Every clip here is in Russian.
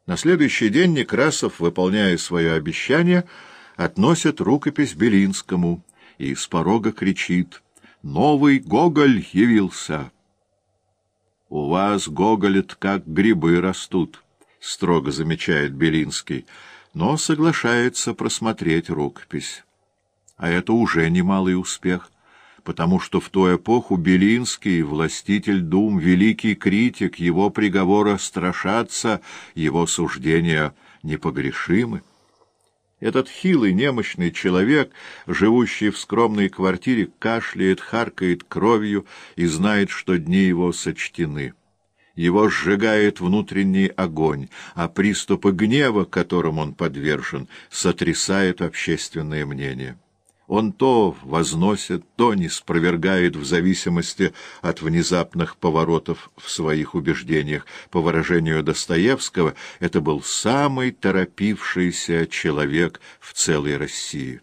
На следующий день Некрасов, выполняя свое обещание, относит рукопись Белинскому и с порога кричит: «Новый Гоголь явился!» «У вас, Гоголь-то, как грибы растут», — строго замечает Белинский, но соглашается просмотреть рукопись. А это уже немалый успех, потому что в ту эпоху Белинский, властитель дум, великий критик, его приговора страшатся, его суждения непогрешимы. Этот хилый, немощный человек, живущий в скромной квартире, кашляет, харкает кровью и знает, что дни его сочтены. Его сжигает внутренний огонь, а приступы гнева, которым он подвержен, сотрясают общественное мнение. Он то возносит, то ниспровергает в зависимости от внезапных поворотов в своих убеждениях. По выражению Достоевского, это был самый торопившийся человек в целой России.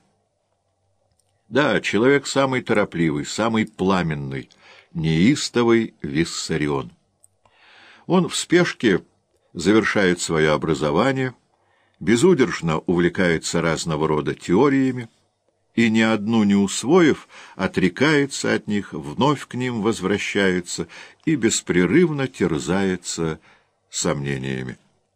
Да, человек самый торопливый, самый пламенный, неистовый Виссарион. Он в спешке завершает свое образование, безудержно увлекается разного рода теориями, и ни одну не усвоив, отрекается от них, вновь к ним возвращается и беспрерывно терзается сомнениями.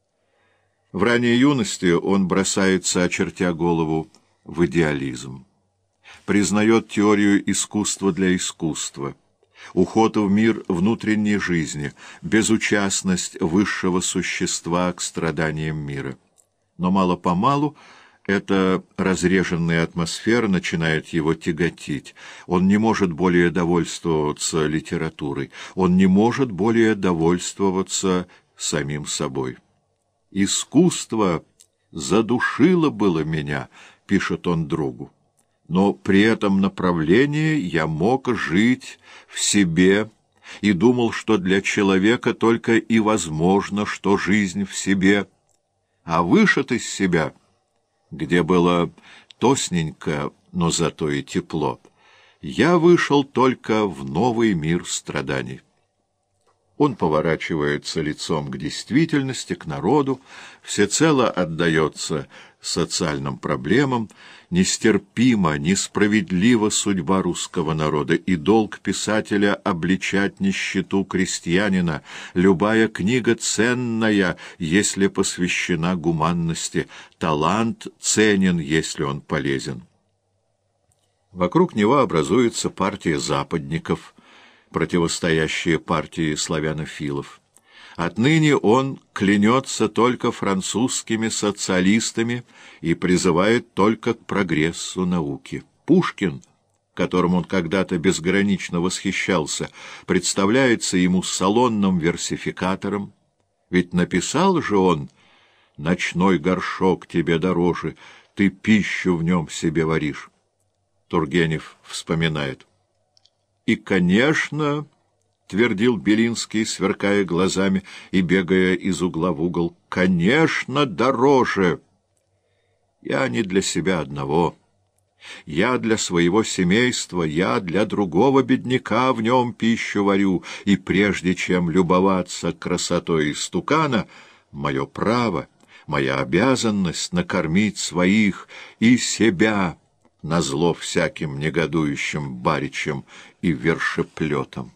В ранней юности он бросается, очертя голову, в идеализм, признает теорию искусства для искусства, уход в мир внутренней жизни, безучастность высшего существа к страданиям мира. Но мало-помалу эта разреженная атмосфера начинает его тяготить. Он не может более довольствоваться литературой. Он не может более довольствоваться самим собой. «Искусство задушило было меня», — пишет он другу. «Но при этом направлении я мог жить в себе и думал, что для человека только и возможно, что жизнь в себе, а вышед из себя, где было тосненько, но зато и тепло, я вышел только в новый мир страданий». Он поворачивается лицом к действительности, к народу, всецело отдается социальным проблемам. Нестерпима, несправедлива судьба русского народа, и долг писателя обличать нищету крестьянина. Любая книга ценная, если посвящена гуманности. Талант ценен, если он полезен. Вокруг него образуется партия западников, противостоящие партии славянофилов. Отныне он клянется только французскими социалистами и призывает только к прогрессу науки. Пушкин, которым он когда-то безгранично восхищался, представляется ему салонным версификатором, ведь написал же он: «Ночной горшок тебе дороже, ты пищу в нем себе варишь». Тургенев вспоминает: «И, конечно, — твердил Белинский, сверкая глазами и бегая из угла в угол, — конечно, дороже. Я не для себя одного. Я для своего семейства, я для другого бедняка в нем пищу варю, и прежде чем любоваться красотой истукана, мое право, моя обязанность накормить своих и себя назло всяким негодующим баричам и вершеплетам».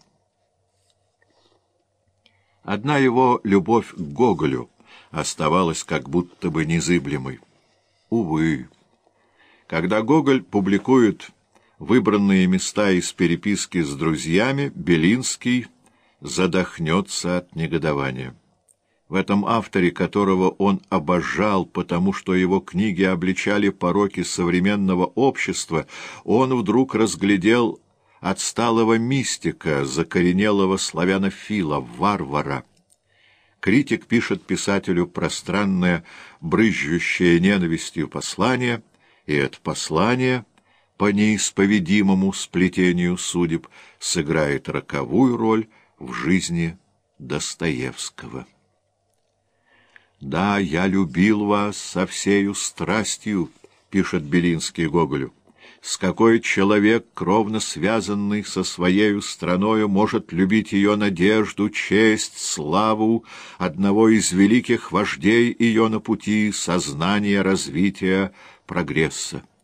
Одна его любовь к Гоголю оставалась как будто бы незыблемой. Увы, когда Гоголь публикует выбранные места из переписки с друзьями, Белинский задохнется от негодования. В этом авторе, которого он обожал, потому что его книги обличали пороки современного общества, он вдруг разглядел отсталого мистика, закоренелого славянофила, варвара. Критик пишет писателю пространное, брызжущее ненавистью послание, и это послание, по неисповедимому сплетению судеб, сыграет роковую роль в жизни Достоевского. «Да, я любил вас со всею страстью», — пишет Белинский Гоголю, С какой человек, кровно связанный со своею страною, может любить ее надежду, честь, славу одного из великих вождей ее на пути сознания, развития, прогресса?